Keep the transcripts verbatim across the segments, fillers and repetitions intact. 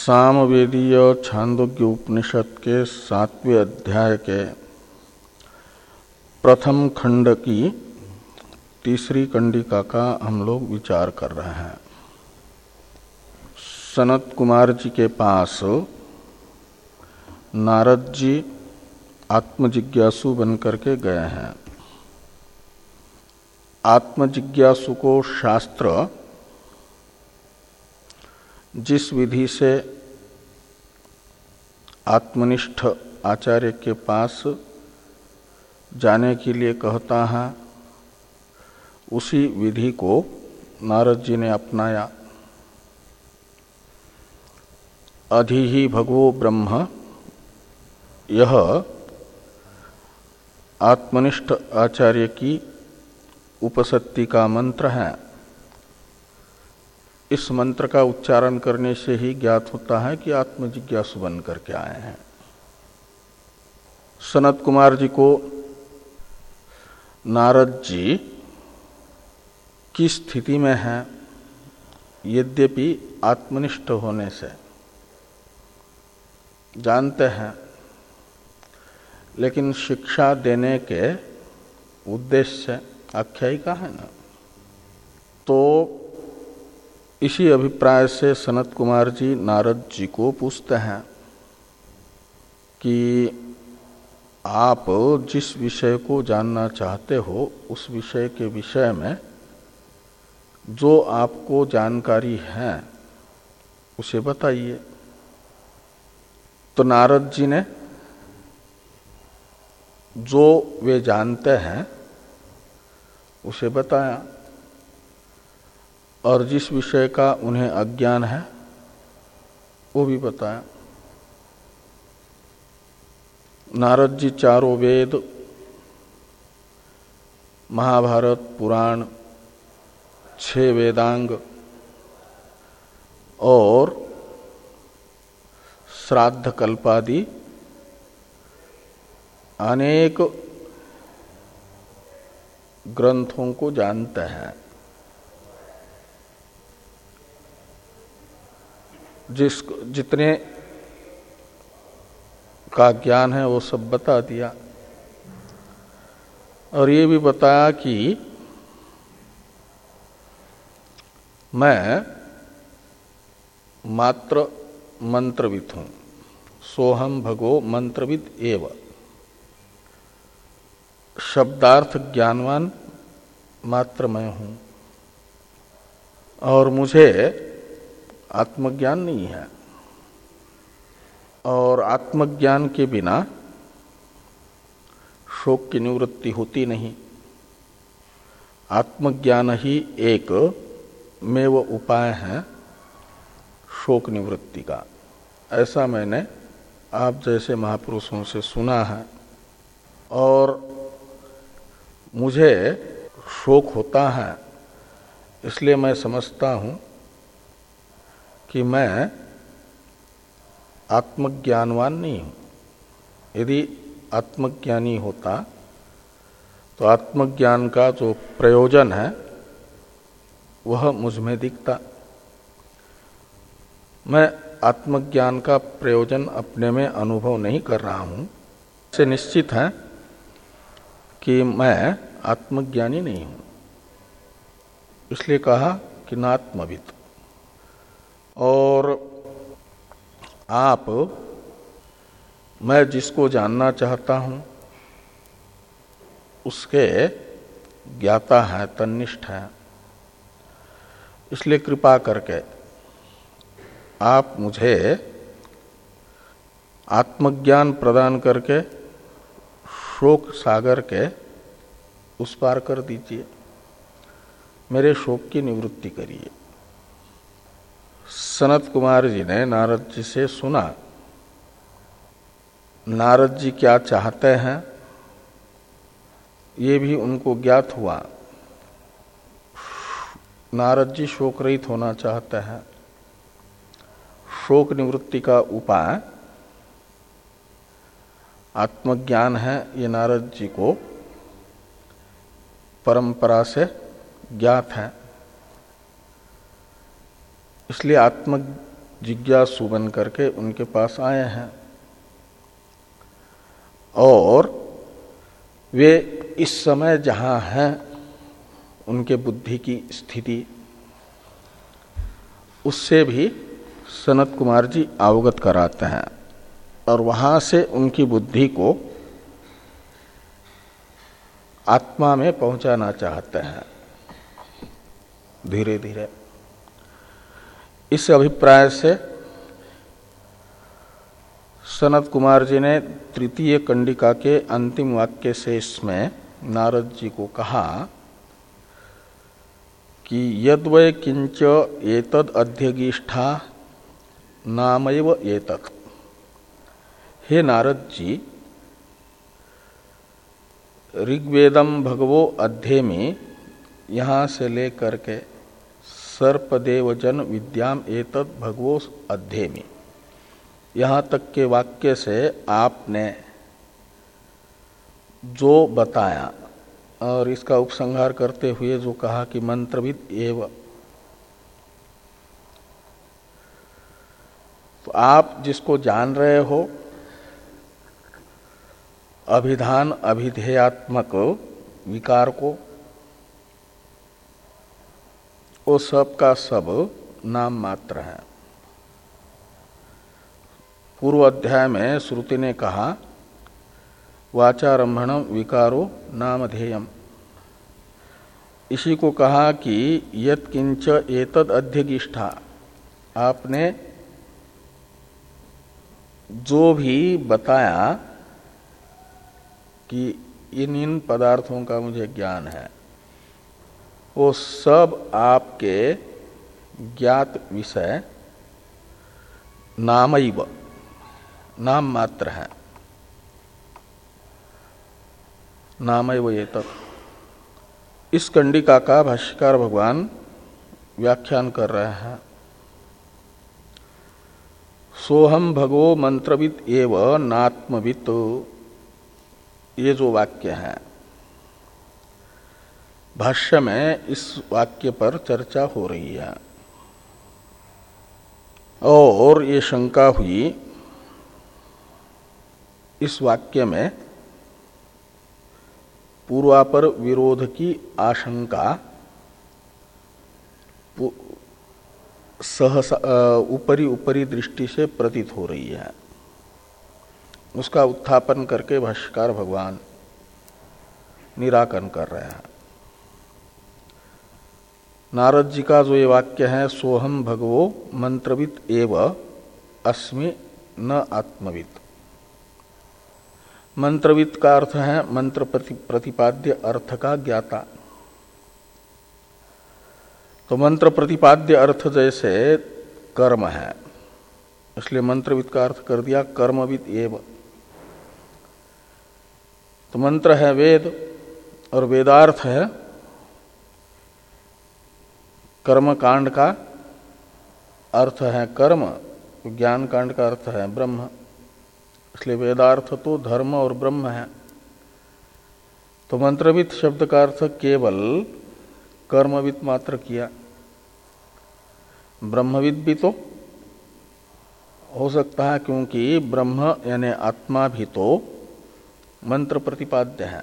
सामवेदीय छांदोग्य उपनिषद के सातवें अध्याय के प्रथम खंड की तीसरी कंडिका का हम लोग विचार कर रहे हैं। सनत कुमार जी के पास नारद जी आत्मजिज्ञासु बनकर के गए हैं। आत्मजिज्ञासु को शास्त्र जिस विधि से आत्मनिष्ठ आचार्य के पास जाने के लिए कहता है, उसी विधि को नारद जी ने अपनाया। अधि ही भगवो ब्रह्म, यह आत्मनिष्ठ आचार्य की उपसत्ति का मंत्र है। इस मंत्र का उच्चारण करने से ही ज्ञात होता है कि आत्मजिज्ञासु बन करके आए हैं। सनत कुमार जी को नारद जी की स्थिति में हैं, यद्यपि आत्मनिष्ठ होने से जानते हैं, लेकिन शिक्षा देने के उद्देश्य से आख्यायिका है ना, तो इसी अभिप्राय से सनत कुमार जी नारद जी को पूछते हैं कि आप जिस विषय को जानना चाहते हो, उस विषय के विषय में जो आपको जानकारी है उसे बताइए। तो नारद जी ने जो वे जानते हैं उसे बताया, और जिस विषय का उन्हें अज्ञान है वो भी बताया। नारद जी चारों वेद, महाभारत, पुराण, छह वेदांग और श्राद्ध कल्पादि अनेक ग्रंथों को जानते हैं। जिस जितने का ज्ञान है वो सब बता दिया, और ये भी बताया कि मैं मात्र मंत्रविद हूँ, सोहम भगो मंत्रविद एव। शब्दार्थ ज्ञानवान मात्र मैं हूँ, और मुझे आत्मज्ञान नहीं है, और आत्मज्ञान के बिना शोक की निवृत्ति होती नहीं। आत्मज्ञान ही एक मेव उपाय है शोक निवृत्ति का। ऐसा मैंने आप जैसे महापुरुषों से सुना है, और मुझे शोक होता है, इसलिए मैं समझता हूँ कि मैं आत्मज्ञानवान नहीं हूँ। यदि आत्मज्ञानी होता तो आत्मज्ञान का जो प्रयोजन है वह मुझ में दिखता। मैं आत्मज्ञान का प्रयोजन अपने में अनुभव नहीं कर रहा हूँ। इससे निश्चित है कि मैं आत्मज्ञानी नहीं हूँ। इसलिए कहा कि नात्मविद। और आप, मैं जिसको जानना चाहता हूं उसके ज्ञाता है, तन्निष्ठ है। इसलिए कृपा करके आप मुझे आत्मज्ञान प्रदान करके शोक सागर के उस पार कर दीजिए, मेरे शोक की निवृत्ति करिए। सनत कुमार जी ने नारद जी से सुना। नारद जी क्या चाहते हैं ये भी उनको ज्ञात हुआ। नारद जी शोक रहित होना चाहते हैं। शोक निवृत्ति का उपाय आत्मज्ञान है, ये नारद जी को परंपरा से ज्ञात है। इसलिए आत्म जिज्ञासु बन करके उनके पास आए हैं और वे इस समय जहाँ हैं उनके बुद्धि की स्थिति उससे भी सनत कुमार जी अवगत कराते हैं और वहाँ से उनकी बुद्धि को आत्मा में पहुंचाना चाहते हैं धीरे धीरे। इस अभिप्राय से सनत कुमार जी ने तृतीय कंडिका के अंतिम वाक्य से इसमें नारद जी को कहा कि यद्वै किंच एतद अध्यगिष्ठा नामैव एतत्। हे नारद जी, ऋग्वेदम भगवो अध्ये में यहाँ से लेकर के सर्पदेवजन विद्याम एतद भगवो अध्ये में यहाँ तक के वाक्य से आपने जो बताया और इसका उपसंहार करते हुए जो कहा कि मंत्रविद एव, तो आप जिसको जान रहे हो अभिधान अभिधेयात्मक विकार को, वो सब का सब नाम मात्र है। पूर्व अध्याय में श्रुति ने कहा वाचारंभणम विकारो नामधेयम, इसी को कहा कि यत् किंच एतद अध्यगिष्ठा, आपने जो भी बताया कि इन इन पदार्थों का मुझे ज्ञान है, वो सब आपके ज्ञात विषय नामैव, नाम मात्र है। नामैव एतत्। इस कंडिका का भाष्यकार भगवान व्याख्यान कर रहे हैं। सोहम भगवो मंत्रविद एव नात्मवित्, ये जो वाक्य है भाष्य में इस वाक्य पर चर्चा हो रही है और ये शंका हुई इस वाक्य में पूर्वापर विरोध की आशंका सहसा ऊपरी ऊपरी दृष्टि से प्रतीत हो रही है। उसका उत्थापन करके भाष्यकार भगवान निराकरण कर रहे हैं। नारद जी का जो ये वाक्य है सोहम भगवो मंत्रविद एव अस्मि न आत्मविद, मंत्रविद का अर्थ है मंत्र प्रतिपाद्य अर्थ का ज्ञाता। तो मंत्र प्रतिपाद्य अर्थ जैसे कर्म है, इसलिए मंत्रविद का अर्थ कर दिया कर्मविद एव। तो मंत्र है वेद और वेदार्थ है कर्म कांड का अर्थ है कर्म, ज्ञान कांड का अर्थ है ब्रह्म, इसलिए वेदार्थ तो धर्म और ब्रह्म है। तो मंत्रविद शब्द का अर्थ केवल कर्मविद मात्र किया, ब्रह्मविद भी तो हो सकता है क्योंकि ब्रह्म यानी आत्मा भी तो मंत्र प्रतिपाद्य है।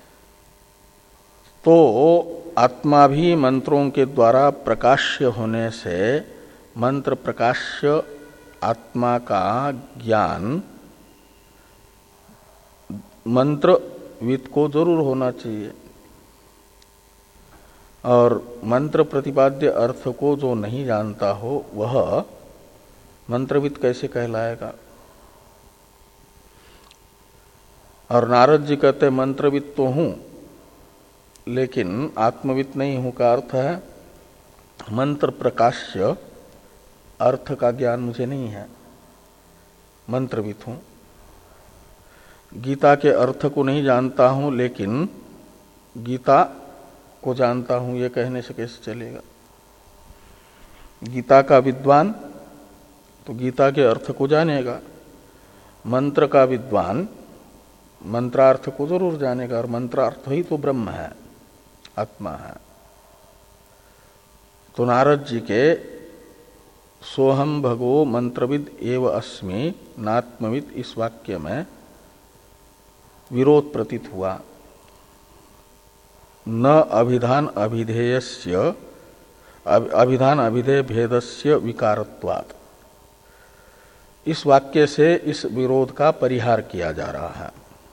तो आत्मा भी मंत्रों के द्वारा प्रकाश्य होने से मंत्र प्रकाश्य आत्मा का ज्ञान मंत्रविद को जरूर होना चाहिए, और मंत्र प्रतिपाद्य अर्थ को जो नहीं जानता हो वह मंत्रविद कैसे कहलाएगा। और नारद जी कहते मंत्रविद तो हूं लेकिन आत्मविद नहीं हूं का अर्थ है मंत्र प्रकाश्य अर्थ का ज्ञान मुझे नहीं है, मंत्रविद हूं। गीता के अर्थ को नहीं जानता हूं लेकिन गीता को जानता हूं, ये कहने से कैसे चलेगा। गीता का विद्वान तो गीता के अर्थ को जानेगा, मंत्र का विद्वान मंत्रार्थ को जरूर जानेगा, और मंत्रार्थ ही तो ब्रह्म है, आत्मा है। तो नारद जी के सोहम भगवो मंत्रविद एव अस्मि नात्मविद इस वाक्य में विरोध प्रतीत हुआ। न अभिधान अभिधेयस्य अभिधान अभिधेय भेदस्य विकारत्वात्, इस वाक्य से इस विरोध का परिहार किया जा रहा है।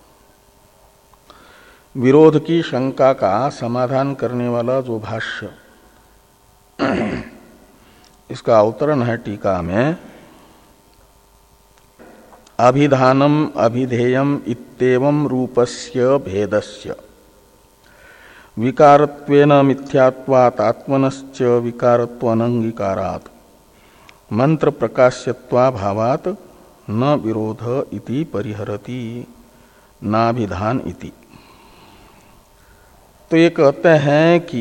विरोध की शंका का समाधान करने वाला जो भाष्य, इसका अवतरण है टीका में, अभिधानम अभिधेयम इत्येवं रूपस्य भेदस्य विकारत्वेन मिथ्यात्वात् आत्मनश्च विकारत्वानंगीकारात् मंत्र प्रकाश्यत्वाभावात् न विरोध इति परिहरति नाभिधान इति। तो ये कहते हैं कि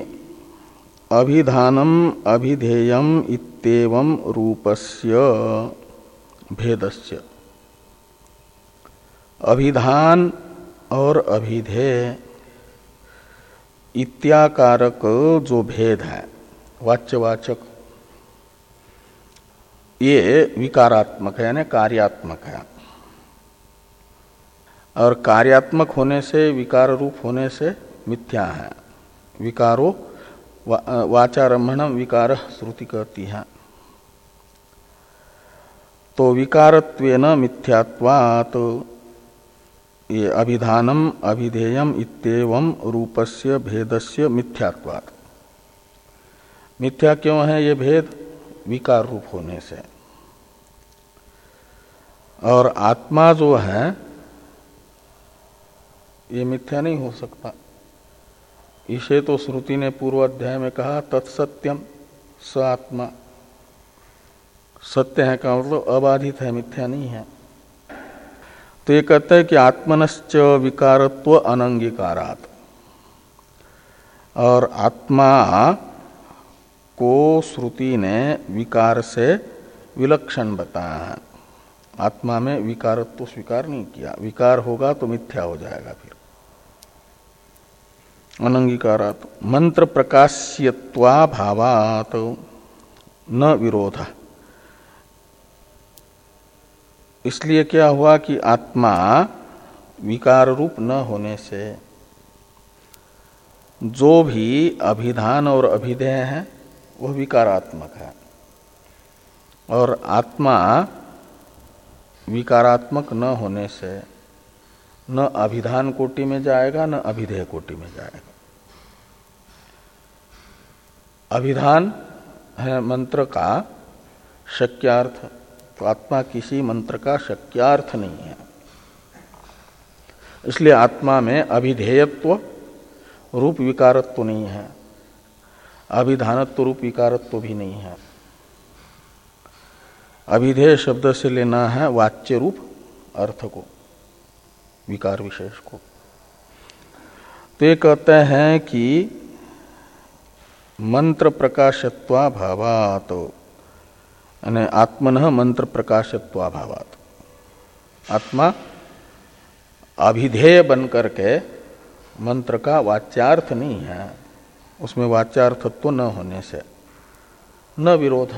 अभिधानम अभिधेयम इत्येवं रूपस्य भेदस्य, अभिधान और अभिधेय इत्याकारक जो भेद है वाच्यवाचक, ये विकारात्मक है यानी कार्यात्मक है। और कार्यात्मक होने से, विकार रूप होने से मिथ्या है। विकारो वा, वाचारम्भणम विकार श्रुति कहती है। तो विकारत्वेन मिथ्यात्वात्, ये अभिधानम अभिधेयम इत्येवं रूपस्य भेदस्य मिथ्यात्वात्। मिथ्या क्यों है ये भेद? विकार रूप होने से। और आत्मा जो है ये मिथ्या नहीं हो सकता। इसे तो श्रुति ने पूर्व अध्याय में कहा तत्सत्यम स आत्मा। सत्य है का मतलब अबाधित है, मिथ्या नहीं है। तो ये कहते हैं कि आत्मनश्च विकारत्व अनंगीकारात्, और आत्मा को श्रुति ने विकार से विलक्षण बताया है। आत्मा में विकारत्व स्वीकार नहीं किया। विकार होगा तो मिथ्या हो जाएगा फिर। अनंगीकारात् मंत्र प्रकाश्यत्वाभावात् न विरोध। इसलिए क्या हुआ कि आत्मा विकार रूप न होने से जो भी अभिधान और अभिधेय है वह विकारात्मक है, और आत्मा विकारात्मक न होने से न अभिधान कोटि में जाएगा न अभिधेय कोटि में जाएगा। अभिधान है मंत्र का शक्यार्थ, तो आत्मा किसी मंत्र का शक्यार्थ नहीं है। इसलिए आत्मा में अभिधेयत्व रूप विकारत्व नहीं है, अभिधानत्व रूप विकारत्व भी नहीं है। अभिधेय शब्द से लेना है वाच्य रूप अर्थ को, विकार विशेष को। तो ये कहते हैं कि मंत्र प्रकाशत्वाभावात्, यानी आत्मनः मंत्र प्रकाशत्वाभावात्, आत्मा अभिधेय बन करके मंत्र का वाच्यार्थ नहीं है, उसमें वाच्यार्थत्व न होने से न विरोध।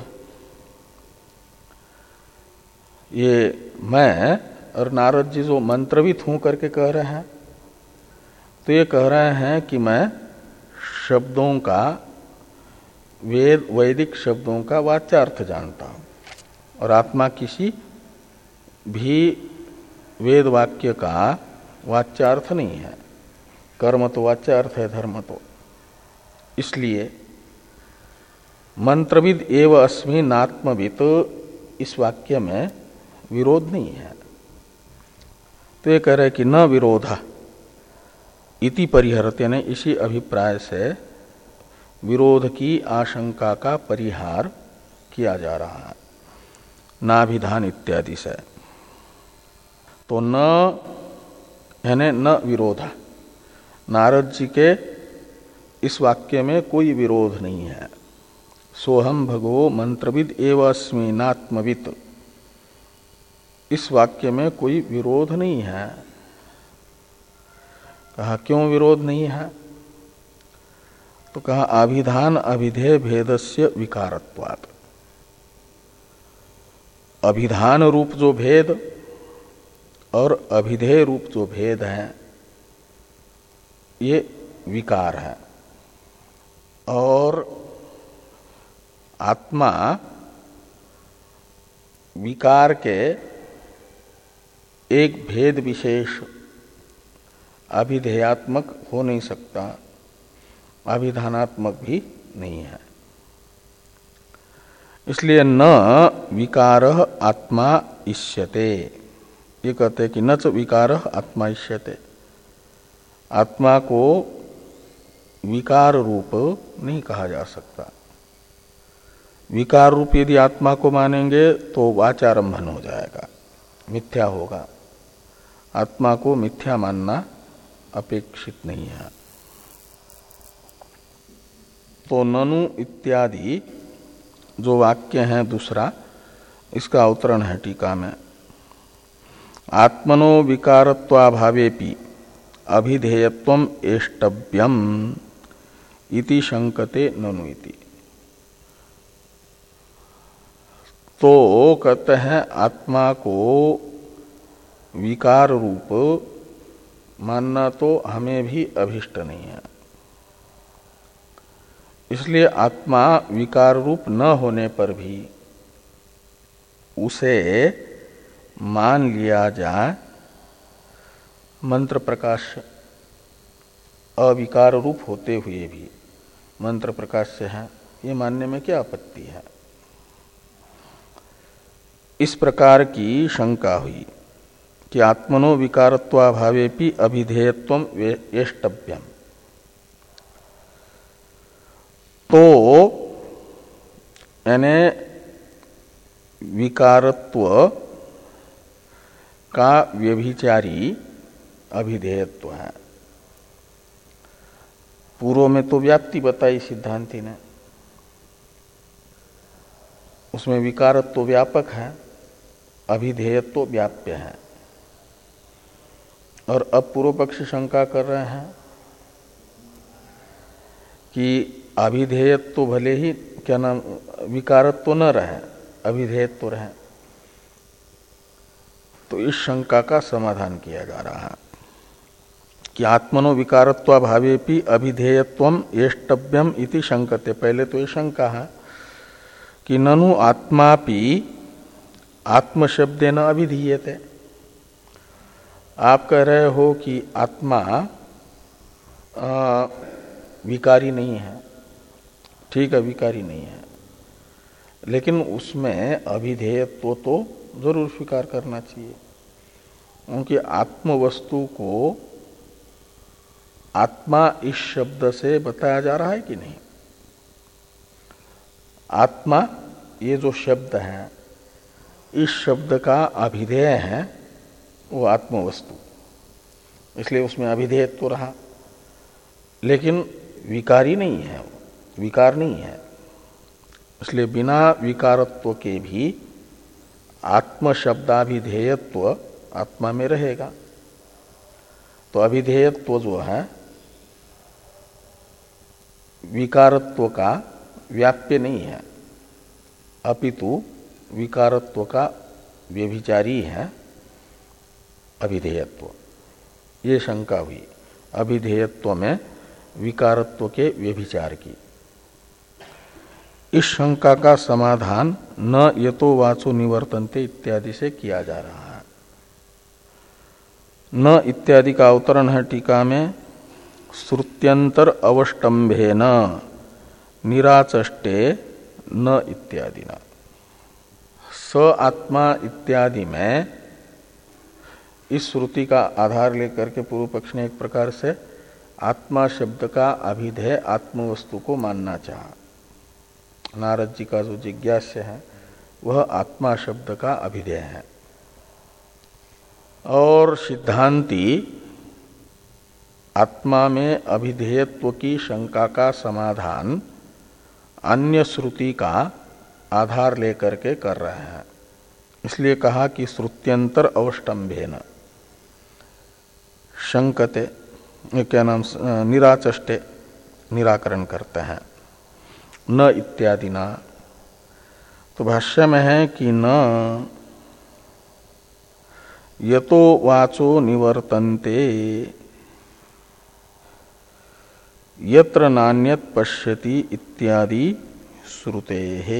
ये मैं और नारद जी जो मंत्रवित हूं करके कह रहे हैं, तो ये कह रहे हैं कि मैं शब्दों का, वेद वैदिक शब्दों का वाच्यार्थ जानता हूं, और आत्मा किसी भी वेद वाक्य का वाच्यार्थ नहीं है। कर्म तो वाच्यार्थ है, धर्म तो। इसलिए मंत्रविद एव अस्मि नात्मवित, इस वाक्य में विरोध नहीं है। तो ये कह रहे कि न विरोध इति परिहरते, यानी इसी अभिप्राय से विरोध की आशंका का परिहार किया जा रहा है नाभिधान इत्यादि से। तो न यानी न विरोध, नारद जी के इस वाक्य में कोई विरोध नहीं है। सोहम भगवो मंत्रविद एव अस्मि नात्मवित, इस वाक्य में कोई विरोध नहीं है। कहा क्यों विरोध नहीं है? तो कहा अभिधान अभिधेय भेदस्य विकारत्वात्। अभिधान रूप जो भेद और अभिधेय रूप जो भेद है ये विकार है, और आत्मा विकार के एक भेद विशेष अभिधेयात्मक हो नहीं सकता, अभिधानात्मक भी नहीं है। इसलिए न विकारः आत्मा इष्यते, ये कहते हैं कि न च विकारः आत्मा इष्यते, आत्मा को विकार रूप नहीं कहा जा सकता। विकार रूप यदि आत्मा को मानेंगे तो वाचारंभन हो जाएगा, मिथ्या होगा। आत्मा को मिथ्या मानना अपेक्षित नहीं है। तो ननु इत्यादि जो वाक्य है दूसरा, इसका अवतरण है टीका में। आत्मनो विकारत्वाभावेपि अभिधेयत्वम एष्टव्यम इति शंकते ननु इति। तो कहते हैं आत्मा को विकार रूप मानना तो हमें भी अभिष्ट नहीं है, इसलिए आत्मा विकार रूप न होने पर भी उसे मान लिया जाए मंत्र प्रकाश, अविकार रूप होते हुए भी मंत्र प्रकाश से है, ये मानने में क्या आपत्ति है। इस प्रकार की शंका हुई कि आत्मनो विकारत्वाभावेपि अभिधेयत्वम एष्टव्यम। तो यानी विकारत्व का व्यभिचारी अभिधेयत्व है। पूर्व में तो व्याप्ति बताई सिद्धांति ने, उसमें विकारत्व व्यापक है, अभिधेयत्व व्याप्य है। और अब पूर्व पक्षी शंका कर रहे हैं कि अभिधेयत्व भले ही क्या नाम विकारत्व न रहे, अभिधेयत्व रहे। तो इस शंका का समाधान किया जा रहा है कि आत्मनो विकारत्वाभावेपि अभिधेयत्वम एष्टव्यम इति शंकते। पहले तो ये शंका है कि ननु आत्मापि आत्मशब्देन अभिधीयते। आप कह रहे हो कि आत्मा आ, विकारी नहीं है, ठीक है, विकारी नहीं है, लेकिन उसमें अभिधेयत्व तो जरूर स्वीकार करना चाहिए, क्योंकि आत्म वस्तु को आत्मा इस शब्द से बताया जा रहा है कि नहीं। आत्मा ये जो शब्द है, इस शब्द का अभिधेय है वो आत्म वस्तु, इसलिए उसमें अभिधेयत्व तो रहा, लेकिन विकारी नहीं है, विकार नहीं है। इसलिए बिना विकारत्व के भी आत्म शब्दाभिधेयत्व आत्मा में रहेगा। तो अभिधेयत्व जो है विकारत्व का व्याप्य नहीं है, अपितु विकारत्व का व्यभिचारी है अभिधेयत्व। ये शंका हुई अभिधेयत्व में विकारत्व के व्यभिचार की। इस शंका का समाधान न यतो वाचो निवर्तन्ते इत्यादि से किया जा रहा है। न इत्यादि का अवतरण है टीका में, श्रुत्यंतर अवष्टंभेन निराचष्टे न इत्यादि न। स आत्मा इत्यादि में इस श्रुति का आधार लेकर के पूर्व पक्ष ने एक प्रकार से आत्मा शब्द का अभिधेय आत्मवस्तु को मानना चाहा। नारद जी का जो जिज्ञास्य है वह आत्मा शब्द का अभिधेय है, और सिद्धांती आत्मा में अभिधेयत्व की शंका का समाधान अन्य श्रुति का आधार लेकर के कर रहे हैं। इसलिए कहा कि श्रुत्यंतर अवष्टंभेन शंकते, क्या नाम, निराचष्टे, निराकरण करते हैं। न इत्यादि ना, तो भाष्य में है कि न यतो वाचो निवर्तन्ते यत्र नान्यत पश्यति इत्यादि श्रुते है।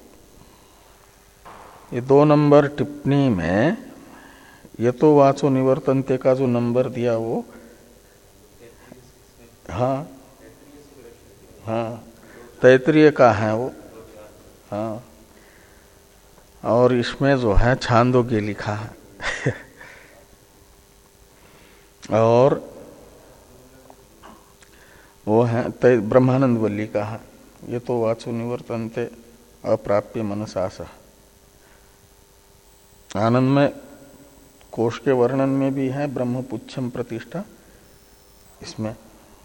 ये दो नंबर टिप्पणी में यतो वाचो निवर्तन्ते का जो नंबर दिया वो हाँ हाँ तैतरीय का है वो। हाँ और इसमें जो है छांदोग्य लिखा है और वो है ब्रह्मानंद वल्ली का है। ये तो वाचो निवर्तन्ते अप्राप्य मनसास। आनंद में कोश के वर्णन में भी है ब्रह्म पुच्छम प्रतिष्ठा, इसमें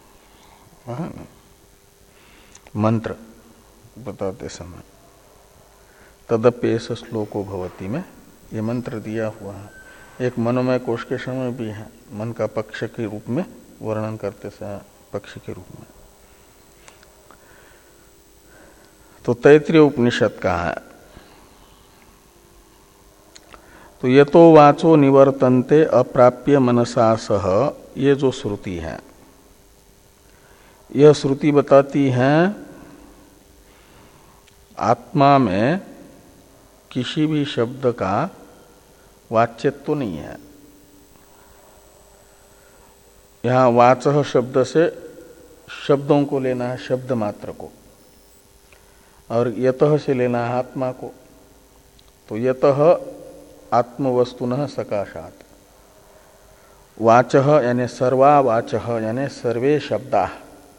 मंत्र बताते समय तदप्येष श्लोको भवति में ये मंत्र दिया हुआ है। एक मनोमय कोश के समय भी है, मन का पक्ष के रूप में वर्णन करते समय पक्ष के रूप में। तो तैत्रीय उपनिषद का है। तो यतो वाचो निवर्तन्ते अप्राप्य मनसा सह, ये जो श्रुति है यह श्रुति बताती है आत्मा में किसी भी शब्द का वाच्यत्व तो नहीं है। यहाँ वाचः शब्द से शब्दों को लेना है, शब्द मात्र को, और यतः से लेना है आत्मा को। तो यतः आत्मवस्तुनः सकाशात्, वाचः यानी सर्वा वाचः यानी सर्वे शब्दाः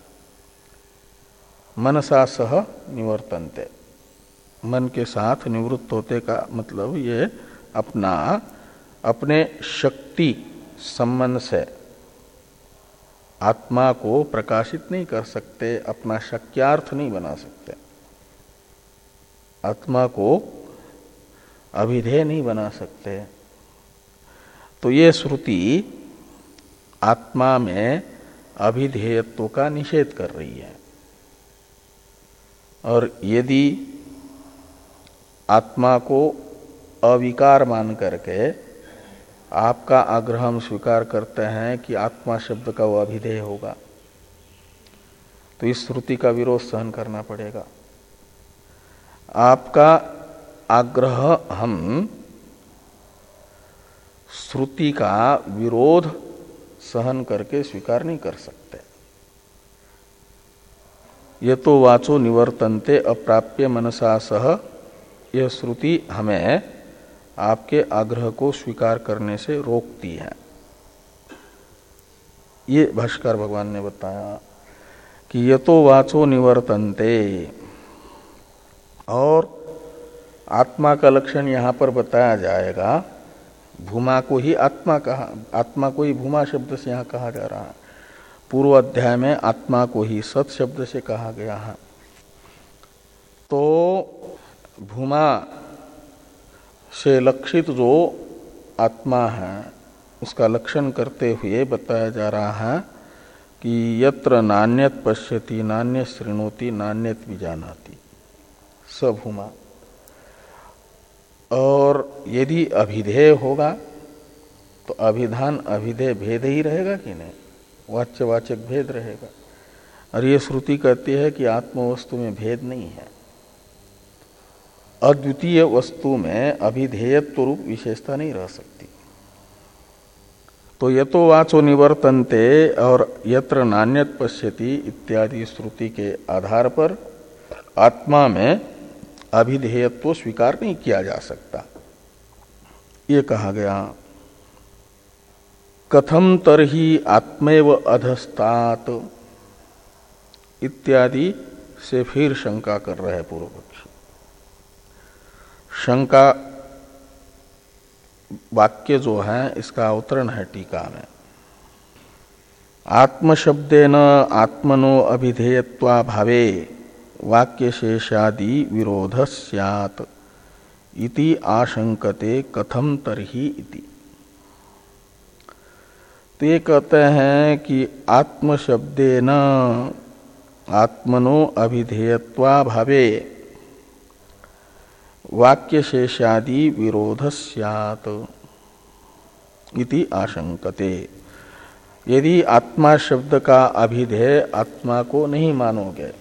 मनसा सह निवर्तन्ते, मन के साथ निवृत्त होते का मतलब ये अपना अपने शक्ति संबंध से आत्मा को प्रकाशित नहीं कर सकते, अपना शक्यार्थ नहीं बना सकते, आत्मा को अभिधेय नहीं बना सकते। तो ये श्रुति आत्मा में अभिधेयत्व का निषेध कर रही है। और यदि आत्मा को अविकार मान करके आपका आग्रह हम स्वीकार करते हैं कि आत्मा शब्द का वो अभिधेय होगा, तो इस श्रुति का विरोध सहन करना पड़ेगा। आपका आग्रह हम श्रुति का विरोध सहन करके स्वीकार नहीं कर सकते। ये तो वाचो निवर्तन्ते अप्राप्य मनसा सह, यह श्रुति हमें आपके आग्रह को स्वीकार करने से रोकती है। ये भाष्कर भगवान ने बताया कि ये तो वाचो निवर्तन्ते, और आत्मा का लक्षण यहाँ पर बताया जाएगा। भूमा को ही आत्मा कहा, आत्मा को ही भूमा शब्द से यहाँ कहा जा रहा है। पूर्व अध्याय में आत्मा को ही सत शब्द से कहा गया है। तो भूमा से लक्षित जो आत्मा है उसका लक्षण करते हुए बताया जा रहा है कि यत्र नान्यत पश्यति नान्य शृणोति नान्यत विजानाति स भूमा। और यदि अभिधेय होगा तो अभिधान अभिधेय भेद ही रहेगा कि नहीं, वाच्यवाचक भेद रहेगा। और ये श्रुति कहती है कि आत्मवस्तु में भेद नहीं है, अद्वितीय वस्तु में अभिधेयत्व रूप विशेषता नहीं रह सकती। तो यतो वाचो निवर्तन्ते और यत्र नान्यत पश्यति इत्यादि श्रुति के आधार पर आत्मा में अभिधेयत्व स्वीकार नहीं किया जा सकता, ये कहा गया। कथम तरहि आत्मैव अधस्तात् इत्यादि से फिर शंका कर रहे हैं पूर्व पक्षी। शंका वाक्य जो है इसका अवतरण है टीका में। आत्मशब्देन आत्मनो अभिधेयत्वा भावे वाक्य शेषादि विरोध स्यात् इति आशंकते कथम तरहि इति। तो ये कहते हैं कि आत्मशब्देन आत्मनो अभिधेयत्वा भावे वाक्य शेषादि विरोध स्यात् इति आशंकते। यदि आत्मा शब्द का अभिधेय आत्मा को नहीं मानोगे,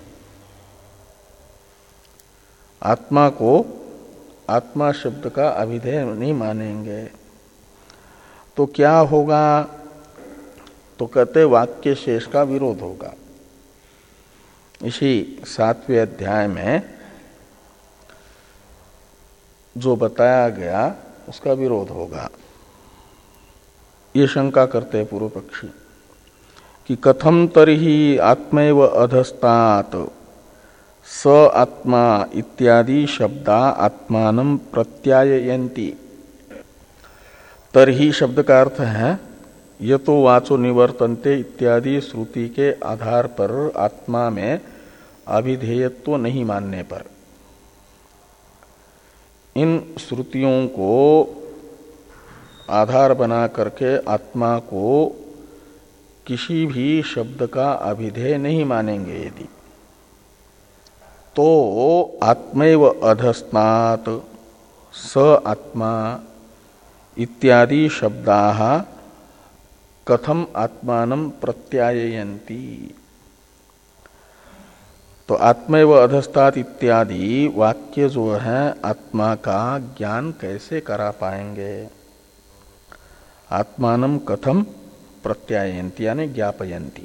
आत्मा को आत्मा शब्द का अभिधेय नहीं मानेंगे, तो क्या होगा? तो कहते वाक्य शेष का विरोध होगा। इसी सातवें अध्याय में जो बताया गया उसका विरोध होगा। ये शंका करते हैं पूर्व पक्षी कि कथम तरहि आत्मैव अधस्तात् स आत्मा इत्यादि शब्दा आत्मानं प्रत्याययन्ति। तरहि शब्द का अर्थ है यतो वाचो निवर्तन्ते इत्यादि श्रुति के आधार पर आत्मा में अभिधेयत्व नहीं मानने पर। इन श्रुतियों को आधार बना करके आत्मा को किसी भी शब्द का अभिधेय नहीं मानेंगे यदि, तो आत्मैव अधस्तात् स आत्मा इत्यादि शब्दाः कथम आत्मानं प्रत्याययन्ति। तो आत्मैव अधस्तात् इत्यादि वाक्य जो है आत्मा का ज्ञान कैसे करा पाएंगे? आत्मानं कथम प्रत्यायन्ति यानी ज्ञापयन्ति।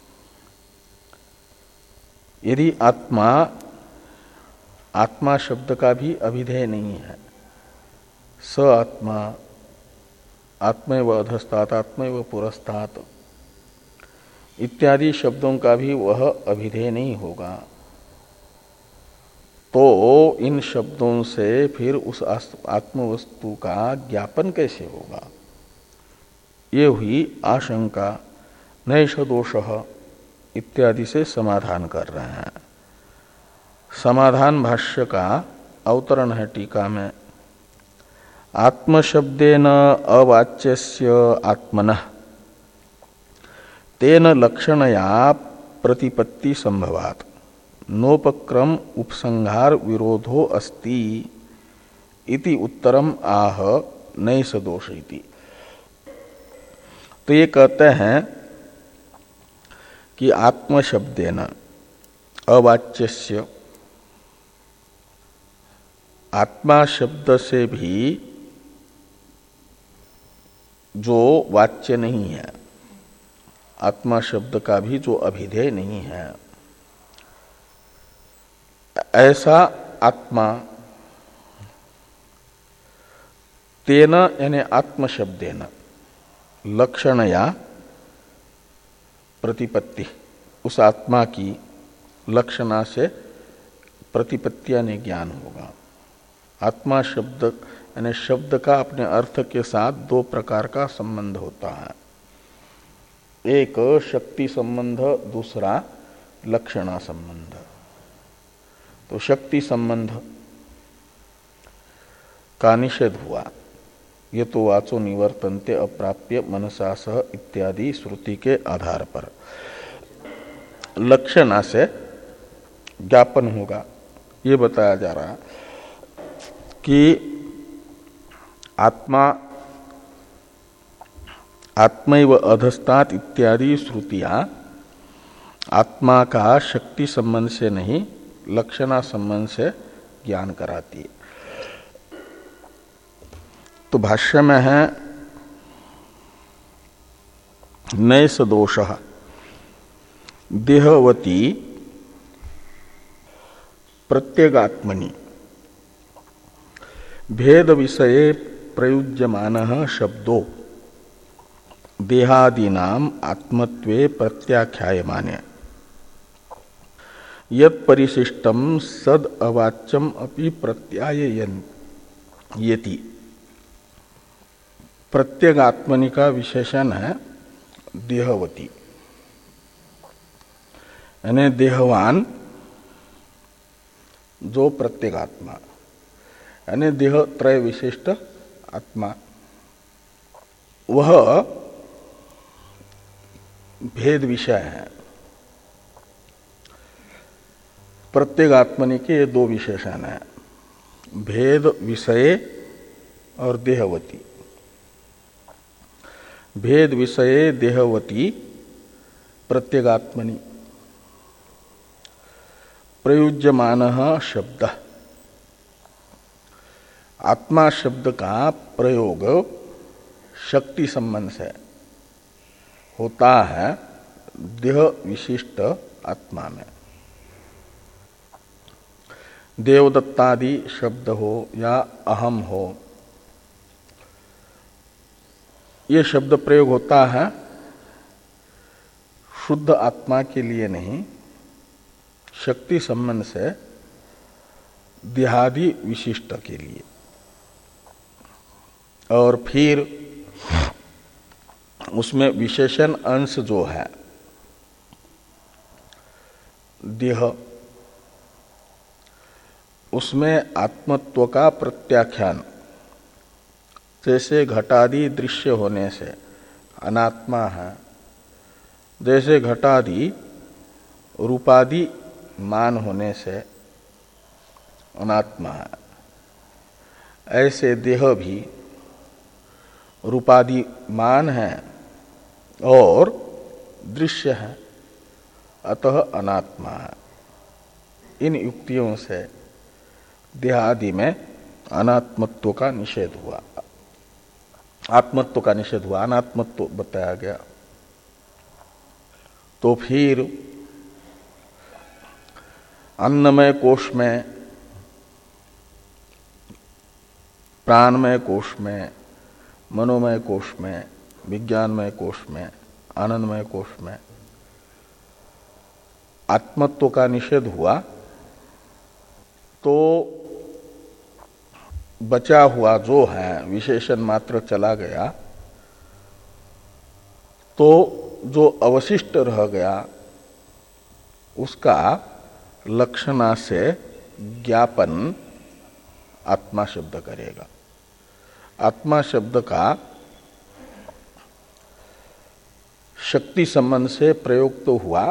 यदि आत्मा आत्मा शब्द का भी अभिधेय नहीं है, स आत्मा आत्मैव अधस्तात् आत्मैव पुरस्तात् इत्यादि शब्दों का भी वह अभिधेय नहीं होगा, तो इन शब्दों से फिर उस आत्मवस्तु का ज्ञापन कैसे होगा? ये हुई आशंका। नैष दोषः इत्यादि से समाधान कर रहे हैं। समाधान भाष्य का अवतरण है टीका में। आत्मशब्देन अवाच्यस्य आत्मनः तेन लक्षणया प्रतिपत्ति संभवात् नोपक्रम उपसंहार विरोधो अस्ति इति उत्तरम आह नैष दोष इति। तो ये कहते हैं कि आत्मशब्देन अवाच्यस्य, आत्मा शब्द से भी जो वाच्य नहीं है, आत्मा शब्द का भी जो अभिधेय नहीं है, ऐसा आत्मा तेन यानी आत्मशब्देन लक्षणया प्रतिपत्ति, उस आत्मा की लक्षणा से प्रतिपत्ति यानी ज्ञान होगा। आत्मा शब्द यानी शब्द का अपने अर्थ के साथ दो प्रकार का संबंध होता है, एक शक्ति संबंध, दूसरा लक्षणा संबंध। तो शक्ति संबंध का निषेध हुआ, ये तो वाचो निवर्तन्ते अप्राप्य मनसा सह इत्यादि श्रुति के आधार पर। लक्षणा से ज्ञापन होगा, ये बताया जा रहा कि आत्मा आत्मैव अधस्तात् इत्यादि श्रुतियां आत्मा का शक्ति संबंध से नहीं लक्षणा संबंध से ज्ञान कराती है। तो भाष्य में है नैष दोषः देहवती प्रत्यगात्मनि भेद विषये प्रयुज्यमानः शब्दो देहादीनाम आत्मत्वे प्रत्याख्यायमाने यत् परिशिष्टम सद अवाच्यम अपि प्रत्याययति। प्रत्यगात्मनि का विशेषण है देहवती, यानी देहवान जो प्रत्यगात्मा, यानी देह त्रय विशिष्ट आत्मा, वह भेद विषय है। प्रत्यगात्मनि के दो विशेषण हैं, भेद विषये और देहवती। भेद विषये देहवती प्रत्यगात्मनि प्रयुज्यमानः शब्द। आत्मा शब्द का प्रयोग शक्ति संबंध से होता है देह विशिष्ट आत्मा में। देवदत्तादि शब्द हो या अहम हो, ये शब्द प्रयोग होता है शुद्ध आत्मा के लिए नहीं, शक्ति संबंध से देहादि विशिष्ट के लिए। और फिर उसमें विशेषण अंश जो है देह, उसमें आत्मत्व का प्रत्याख्यान, जैसे घटादि दृश्य होने से अनात्मा है, जैसे घटादि रूपादि मान होने से अनात्मा है, ऐसे देह भी रूपादि मान है और दृश्य है, अतः अनात्मा है। इन युक्तियों से देहादि में अनात्मत्व का निषेध हुआ, आत्मत्व का निषेध हुआ, अनात्मत्व बताया गया। तो फिर अन्नमय कोश में, प्राणमय कोश में, मनोमय कोश में, विज्ञानमय कोश में, आनंदमय कोश में आत्मत्व का निषेध हुआ, तो बचा हुआ जो है विशेषण मात्र चला गया, तो जो अवशिष्ट रह गया उसका लक्षणा से ज्ञापन आत्मा शब्द करेगा। आत्मा शब्द का शक्ति संबंध से प्रयोग तो हुआ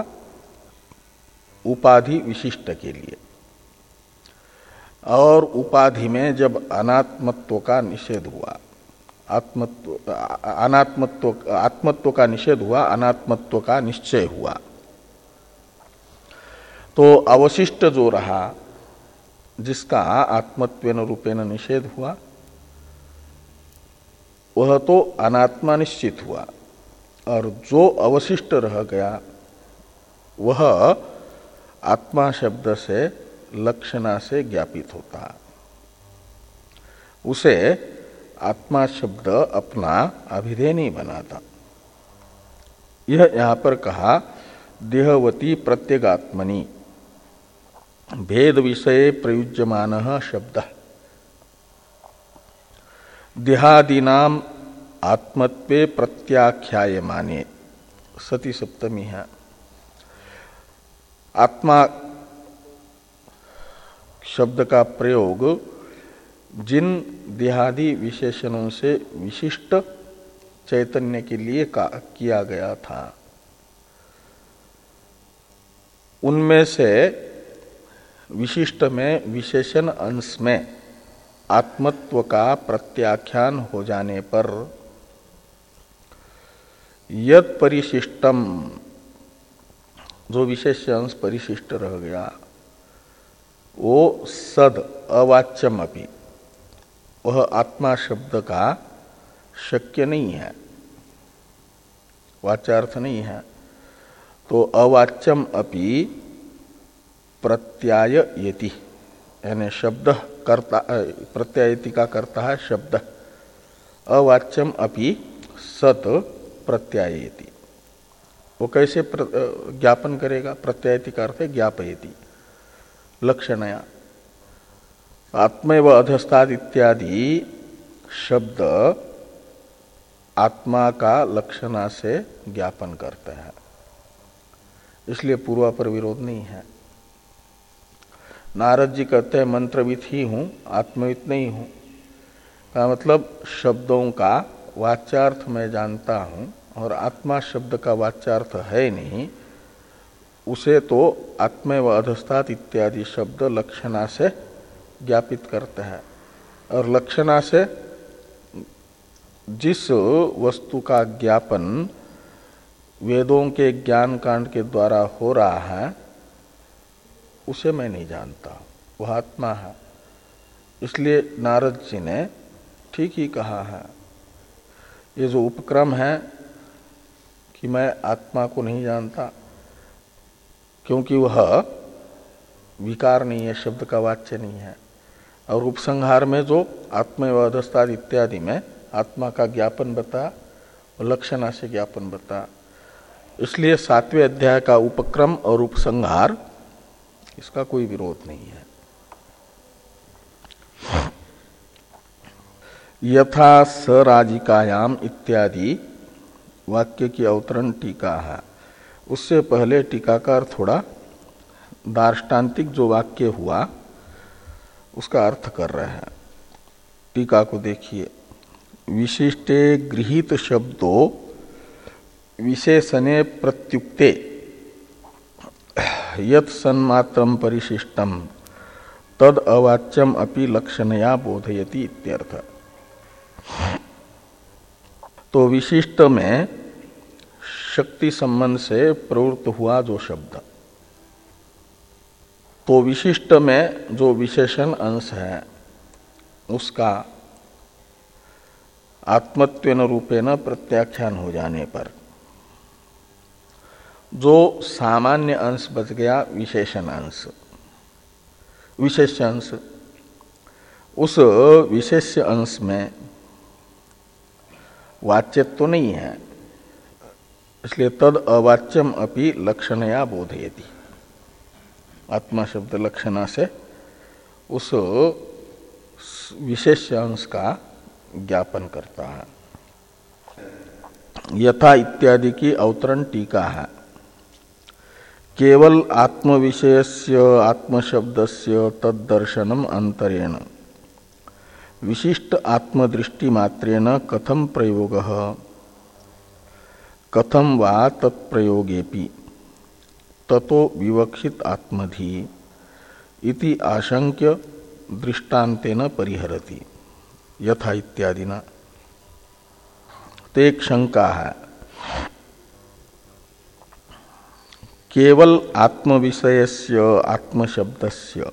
उपाधि विशिष्ट के लिए, और उपाधि में जब अनात्मत्व का निषेध हुआ, आत्मत्व अनात्मत्व आत्मत्व का निषेध हुआ, अनात्मत्व का निश्चय हुआ, तो अवशिष्ट जो रहा जिसका आत्मत्वेन रूपेण निषेध हुआ वह तो अनात्मा निश्चित हुआ, और जो अवशिष्ट रह गया वह आत्मा शब्द से लक्षणा से ज्ञापित होता, उसे आत्मा शब्द अपना अभिधेय नहीं बनाता। यह यहां पर कहा देहवती प्रत्यगात्मनि भेद विषये प्रयुज्यमानः शब्दः देहादीनाम आत्मत्वे प्रत्याख्यायमाने, सती सप्तमी है। आत्मा शब्द का प्रयोग जिन देहादि विशेषणों से विशिष्ट चैतन्य के लिए का किया गया था, उनमें से विशिष्ट में विशेषण अंश में आत्मत्व का प्रत्याख्यान हो जाने पर यद परिशिष्टम, जो विशेष अंश परिशिष्ट रह गया, वो सद अवाच्यम अपि, वह आत्मा शब्द का शक्य नहीं है, वाच्यार्थ नहीं है। तो अवाच्यम अपि प्रत्यायति, यानी शब्द कर्ता, प्रत्यायति का करता है शब्द, अवाच्यम अपि सत प्रत्यायति। वो कैसे ज्ञापन करेगा? प्रत्यायति का अर्थ है ज्ञापयति, लक्षणया। आत्मैव अधस्ताद इत्यादि शब्द आत्मा का लक्षणा से ज्ञापन करते हैं, इसलिए पूर्वा पर विरोध नहीं है। नारद जी कहते हैं मंत्रविद ही हूं, आत्मविद नहीं हूं, का मतलब शब्दों का वाच्यार्थ मैं जानता हूं और आत्मा शब्द का वाच्यार्थ है नहीं, उसे तो आत्मैव अधस्तात् इत्यादि शब्द लक्षणा से ज्ञापित करते हैं, और लक्षणा से जिस वस्तु का ज्ञापन वेदों के ज्ञान कांड के द्वारा हो रहा है उसे मैं नहीं जानता, वह आत्मा है। इसलिए नारद जी ने ठीक ही कहा है। ये जो उपक्रम है कि मैं आत्मा को नहीं जानता, क्योंकि वह विकार नहीं है, शब्द का वाच्य नहीं है, और उपसंहार में जो आत्मवधस्ताद इत्यादि में आत्मा का ज्ञापन बता और लक्षणा से ज्ञापन बता। इसलिए सातवें अध्याय का उपक्रम और उपसंहार इसका कोई विरोध नहीं है। यथा सराजिकायाम इत्यादि वाक्य की अवतरण टीका है। उससे पहले टीकाकार थोड़ा दार्ष्टान्तिक जो वाक्य हुआ उसका अर्थ कर रहे हैं। टीका को देखिए। विशिष्टे गृहीत शब्दों विशेषणे प्रत्युक्ते यत् सन्मात्रम परिशिष्टम तद अवाच्यम अपि लक्षणया बोधयति इत्यर्थ। तो विशिष्ट में शक्ति संबंध से प्रवृत्त हुआ जो शब्द, तो विशिष्ट में जो विशेषण अंश है उसका आत्मत्वेन रूपेण प्रत्याख्यान हो जाने पर जो सामान्य अंश बच गया विशेषण अंश, विशेष्य अंश, उस विशेष्य अंश में वाच्यत्व तो नहीं है, इसलिए तद अवाच्यम अपि लक्षणया बोधयति। आत्मा शब्द लक्षणा से उस विशेष्य अंश का ज्ञापन करता है। यथा इत्यादि की अवतरण टीका है। केवल आत्म विषयस्य आत्मशब्दस्य तद्दर्शनम अंतरेण विशिष्ट आत्मदृष्टि मात्रेण कथम प्रयोगः कथम वा तत्प्रयोगेपि ततो विवक्षित आत्मधि इति आशंक्य दृष्टान्तेन परिहरति यथा इत्यादि ना। तो एक शंका है। केवल आत्म विषयस्य आत्मशब्दस्य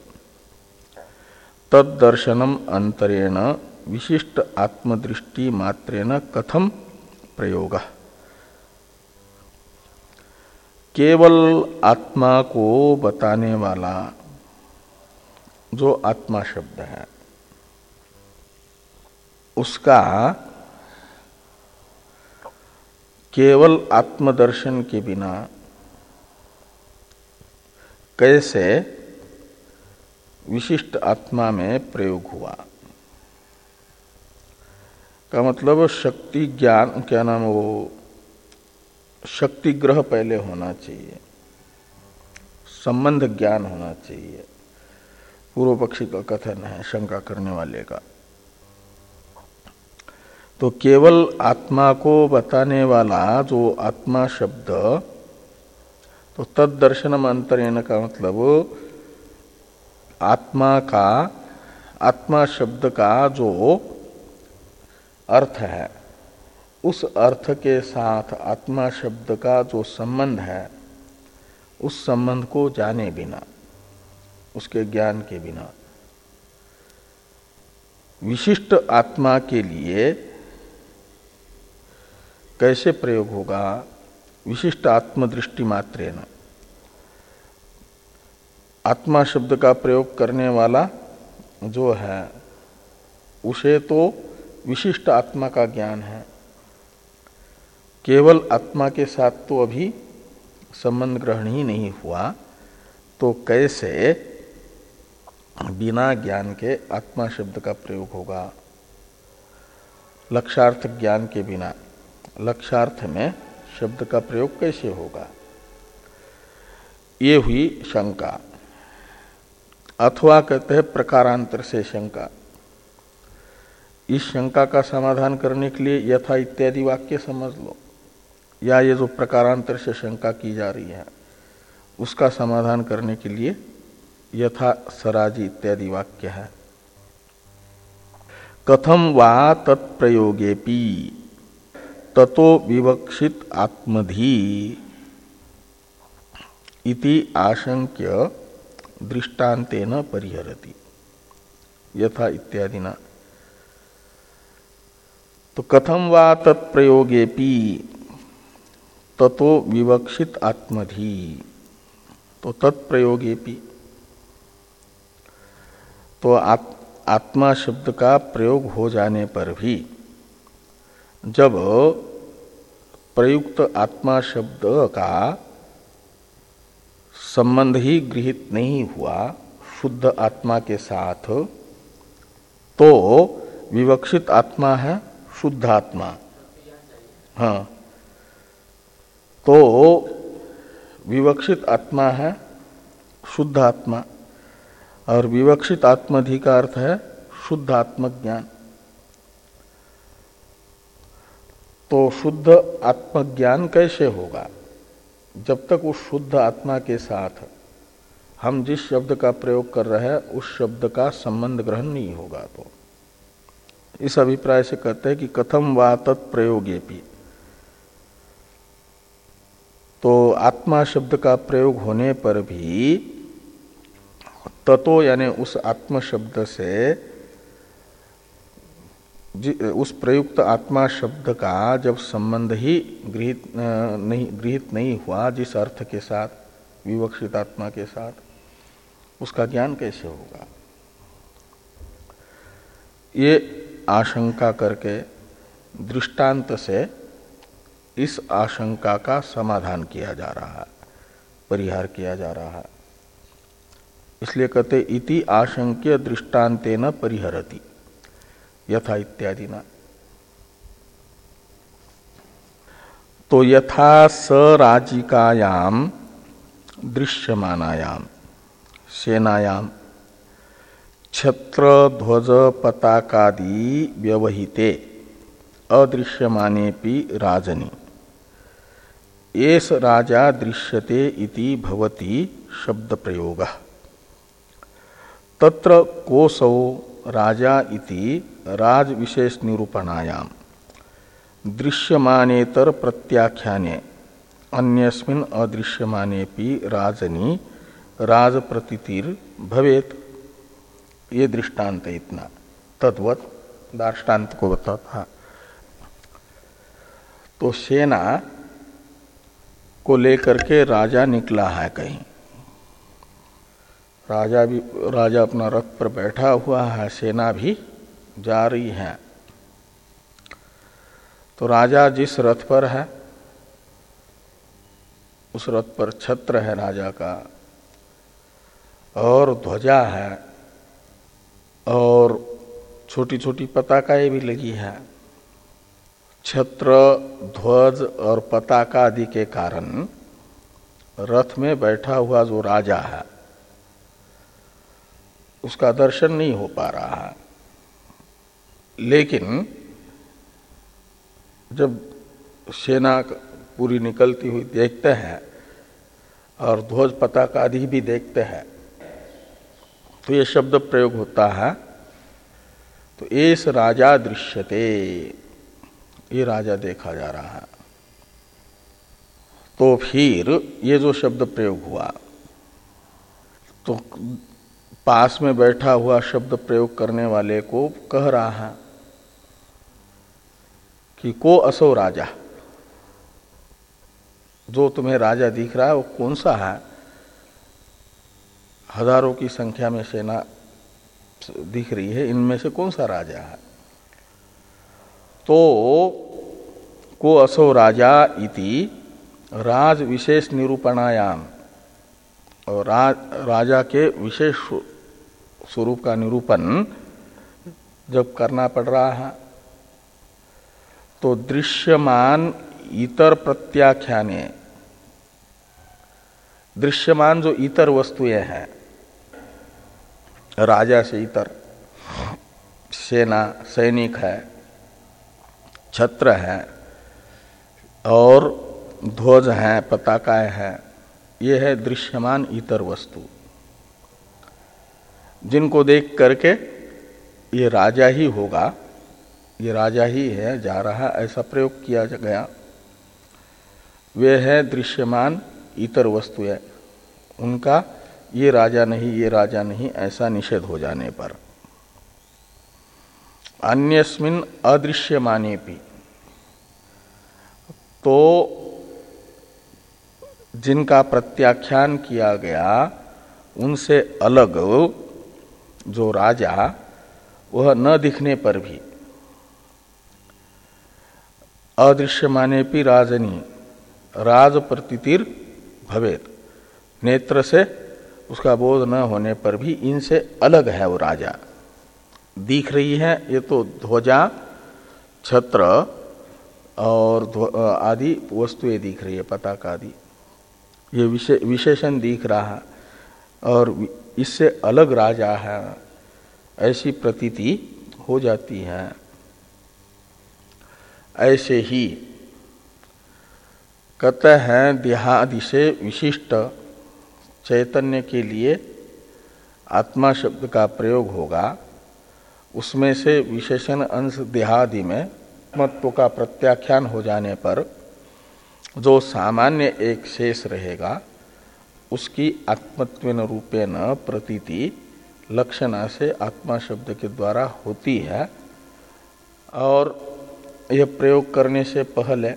तद्दर्शनम अंतरेण विशिष्ट आत्मदृष्टि मात्रेण कथम प्रयोगः। केवल आत्मा को बताने वाला जो आत्मा शब्द है उसका केवल आत्मदर्शन के बिना कैसे विशिष्ट आत्मा में प्रयोग हुआ का मतलब शक्ति ज्ञान, क्या नाम वो, शक्ति ग्रह पहले होना चाहिए, संबंध ज्ञान होना चाहिए। पूर्व पक्षी का कथन है, शंका करने वाले का। तो केवल आत्मा को बताने वाला जो आत्मा शब्द, तो तद्दर्शनम अंतरेण का मतलब आत्मा का, आत्मा शब्द का जो अर्थ है उस अर्थ के साथ आत्मा शब्द का जो संबंध है उस संबंध को जाने बिना, उसके ज्ञान के बिना विशिष्ट आत्मा के लिए कैसे प्रयोग होगा। विशिष्ट आत्मदृष्टि मात्रेण, आत्मा शब्द का प्रयोग करने वाला जो है उसे तो विशिष्ट आत्मा का ज्ञान है, केवल आत्मा के साथ तो अभी संबंध ग्रहण ही नहीं हुआ, तो कैसे बिना ज्ञान के आत्मा शब्द का प्रयोग होगा। लक्षार्थ ज्ञान के बिना लक्षार्थ में शब्द का प्रयोग कैसे होगा, ये हुई शंका। अथवा कहते हैं प्रकारांतर से शंका। इस शंका का समाधान करने के लिए यथा इत्यादि वाक्य समझ लो, या ये जो प्रकारांतर से शंका की जा रही है उसका समाधान करने के लिए यथा सराजी इत्यादि वाक्य है कथम वा तत्प्रयोगेपि ततो विवक्षित आत्मधि इति आशंक्य दृष्टान्तेन परिहरति यथा इत्यादिना। तो कथम वा तत्प्रयोगेपि ततो विवक्षित आत्मधि, तो तत्प्रयोगेपि तो आत्मा शब्द का प्रयोग हो जाने पर भी जब प्रयुक्त आत्मा शब्द का संबंध ही गृहीत नहीं हुआ शुद्ध आत्मा के साथ, तो विवक्षित आत्मा है शुद्ध आत्मा। हाँ, तो विवक्षित आत्मा है शुद्ध आत्मा, और विवक्षित आत्मधि का अर्थ है शुद्ध आत्मज्ञान। तो शुद्ध आत्मज्ञान कैसे होगा? जब तक उस शुद्ध आत्मा के साथ हम जिस शब्द का प्रयोग कर रहे हैं उस शब्द का संबंध ग्रहण नहीं होगा। तो इस अभिप्राय से कहते हैं कि कथम वा तत्प्रयोगेपि, तो आत्मा शब्द का प्रयोग होने पर भी ततो यानी उस आत्म शब्द से उस प्रयुक्त आत्मा शब्द का जब संबंध ही गृहित नहीं गृहित नहीं हुआ जिस अर्थ के साथ, विवक्षित आत्मा के साथ, उसका ज्ञान कैसे होगा? ये आशंका करके दृष्टांत से इस आशंका का समाधान किया जा रहा है, परिहार किया जा रहा है। इसलिए कहते इति आशंक्य दृष्टांतेन परिहरति यथा इत्यादि ना। तो यथा सराजिकायाम दृश्यमानायाम सेनायाम छत्र ध्वज पताकादि व्यवहिते अदृश्यमानेपि राजनि एस राजा दृश्यते इति भवति शब्द प्रयोगः। तत्र कोसौ राजा इति राज विशेष निरूपणायाम दृश्यमानेतर प्रत्याख्याने अन्यस्मिन् अदृश्यमानेपि राजनि राज प्रतीतिर भवेत। ये दृष्टांत इतना तद्वत दार्ष्टान्त को बताता। तो सेना को लेकर के राजा निकला है कहीं, राजा भी राजा अपना रथ पर बैठा हुआ है, सेना भी जा रही है। तो राजा जिस रथ पर है उस रथ पर छत्र है राजा का, और ध्वजा है, और छोटी छोटी पताकाएं भी लगी है। छत्र, ध्वज और पताका आदि के कारण रथ में बैठा हुआ जो राजा है उसका दर्शन नहीं हो पा रहा है। लेकिन जब सेना पूरी निकलती हुई देखते हैं और ध्वज पताका आदि भी देखते हैं तो ये शब्द प्रयोग होता है। तो एस राजा दृश्यते, ये राजा देखा जा रहा है। तो फिर ये जो शब्द प्रयोग हुआ तो पास में बैठा हुआ शब्द प्रयोग करने वाले को कह रहा है कि को असो राजा, जो तुम्हें राजा दिख रहा है वो कौन सा है? हजारों की संख्या में सेना दिख रही है, इनमें से कौन सा राजा है? तो को असो राजा इति राज विशेष निरूपणायाम, और राज, राजा के विशेष स्वरूप का निरूपण जब करना पड़ रहा है तो दृश्यमान इतर प्रत्याख्याने, दृश्यमान जो इतर वस्तुएं हैं राजा से इतर, सेना, सैनिक है, छत्र है और ध्वज है, पताकाएं हैं, ये है दृश्यमान इतर वस्तु, जिनको देख करके ये राजा ही होगा, ये राजा ही है, जा रहा, ऐसा प्रयोग किया गया। वे है दृश्यमान इतर वस्तुएं, उनका ये राजा नहीं, ये राजा नहीं, ऐसा निषेध हो जाने पर। अन्यस्मिन अदृश्यमानेपि, तो जिनका प्रत्याख्यान किया गया उनसे अलग जो राजा, वह न दिखने पर भी, अदृश्यमानेपि राजनी राज प्रतीतिर भवेत, नेत्र से उसका बोध न होने पर भी इनसे अलग है वो राजा। दिख रही है ये तो ध्वजा, छत्र और आदि वस्तुएं दिख रही है, पताका आदि, ये विशेषण दिख रहा और इससे अलग राजा है, ऐसी प्रतीति हो जाती है। ऐसे ही कहते हैं देहादि से विशिष्ट चैतन्य के लिए आत्मा शब्द का प्रयोग होगा, उसमें से विशेषण अंश देहादि में आत्मत्व का प्रत्याख्यान हो जाने पर जो सामान्य एक शेष रहेगा उसकी आत्मत्वेन रूपेण प्रतीति लक्षणा से आत्मा शब्द के द्वारा होती है। और यह प्रयोग करने से पहले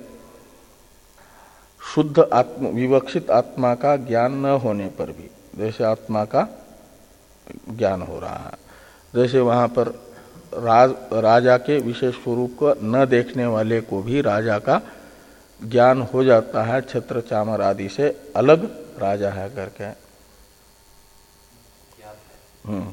शुद्ध आत्म विवक्षित आत्मा का ज्ञान न होने पर भी, जैसे आत्मा का ज्ञान हो रहा है, जैसे वहाँ पर राज राजा के विशेष स्वरूप को न देखने वाले को भी राजा का ज्ञान हो जाता है, छत्र चामर आदि से अलग राजा है करके। हम्म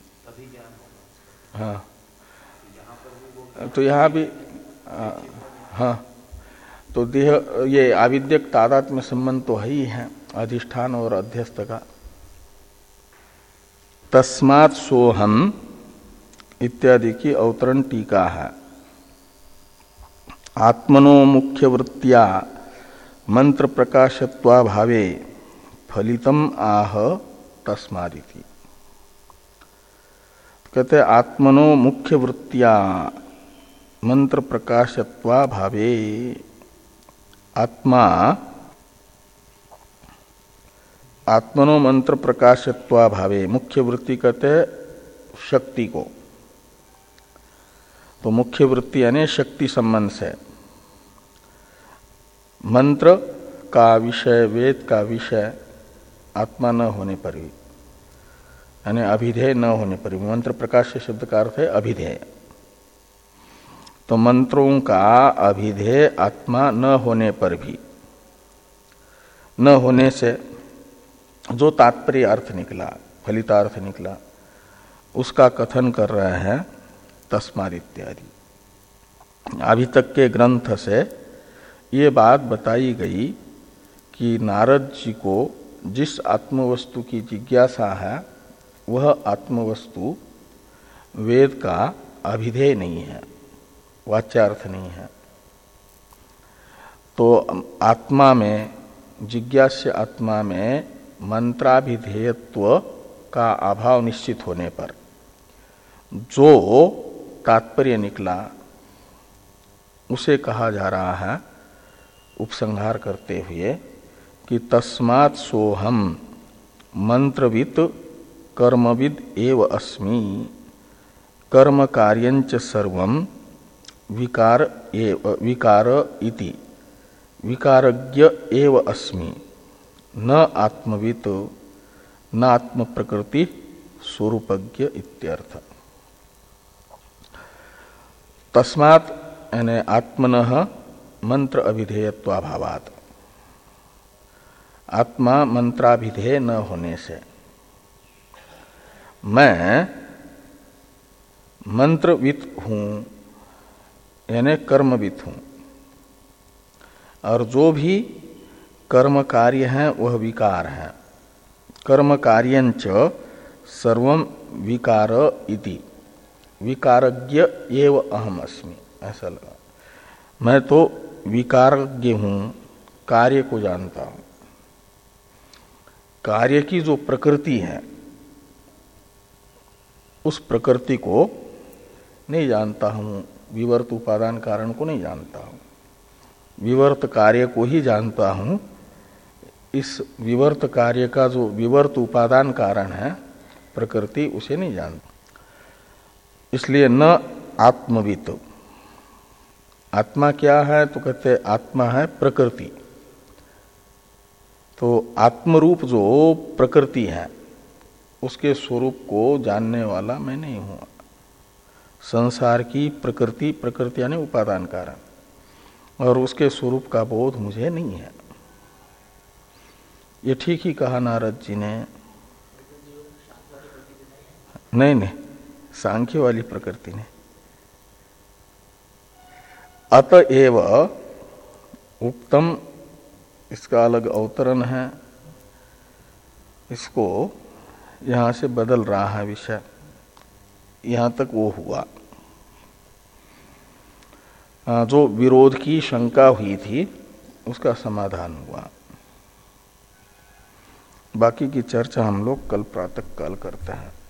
हाँ, तो यहाँ भी आ, हाँ, तो देह ये आविद्यक तादात्म्य संबंध तो है ही है अधिष्ठान और अध्यस्त का। तस्मात् सोहम इत्यादि की अवतरण टीका है। आत्मनो मुख्य वृत्तिया मंत्र प्रकाशत्वा भावे फलितम आह तस्मादिति। कहते आत्मनो मुख्य वृत्तिया मंत्र प्रकाशत्वा भावे, आत्मा आत्मनो मंत्र प्रकाशत्वा भावे, मुख्य वृत्ति कहते शक्ति को, तो मुख्य वृत्ति यानी शक्ति संबंध से मंत्र का विषय, वेद का विषय आत्मा न होने पर भी, यानी अभिधेय न होने पर भी, मंत्र प्रकाश शब्द का अर्थ है अभिधेय, तो मंत्रों का अभिधेय आत्मा न होने पर भी, न होने से जो तात्पर्य अर्थ निकला, फलितार्थ निकला, उसका कथन कर रहे हैं तस्मात् इत्यादि। अभी तक के ग्रंथ से ये बात बताई गई कि नारद जी को जिस आत्मवस्तु की जिज्ञासा है वह आत्मवस्तु वेद का अभिधेय नहीं है, वाच्यार्थ नहीं है। तो आत्मा में, जिज्ञास्य आत्मा में मंत्राभिधेयत्व का अभाव निश्चित होने पर जो तात्पर्य निकला उसे कहा जा रहा है उपसंहार करते हुए कि तस्मात् सोहम मंत्रवित् कर्मविद एव अस्मि, कर्म कार्यंच सर्वं विकार एव विकार इति, विकारज्ञ एव अस्मि, न आत्मवित् न आत्म प्रकृति स्वरूपज्ञ इत्यर्थ। तस्मात् यानी आत्मनः मंत्र अभिधेयत्वाभावात्, आत्मा मंत्राभिधेय न होने से, मैं मंत्रवित् हूँ यानी कर्मवित् हूँ, और जो भी कर्म कार्य है वह विकार है। कर्म कार्यंच सर्वं विकार इति, विकारज्ञ एव अहम अस्मि, ऐसा लगा। मैं तो विकारज्ञ हूँ, कार्य को जानता हूँ। कार्य की जो प्रकृति है उस प्रकृति को नहीं जानता हूँ, विवर्त उपादान कारण को नहीं जानता हूँ, विवर्त कार्य को ही जानता हूँ। इस विवर्त कार्य का जो विवर्त उपादान कारण है प्रकृति, उसे नहीं जानता। इसलिए न आत्मवित। आत्मा क्या है तो कहते आत्मा है प्रकृति। तो आत्मरूप जो प्रकृति है उसके स्वरूप को जानने वाला मैं नहीं हूँ। संसार की प्रकृति, प्रकृति यानी उपादान कारण, और उसके स्वरूप का बोध मुझे नहीं है। ये ठीक ही कहा नारद जी ने। नहीं नहीं, सांख्य वाली प्रकृति ने। अतएव उक्तम, इसका अलग अवतरण है, इसको यहां से बदल रहा है विषय। यहां तक वो हुआ जो विरोध की शंका हुई थी, उसका समाधान हुआ। बाकी की चर्चा हम लोग कल प्रातः काल करते हैं।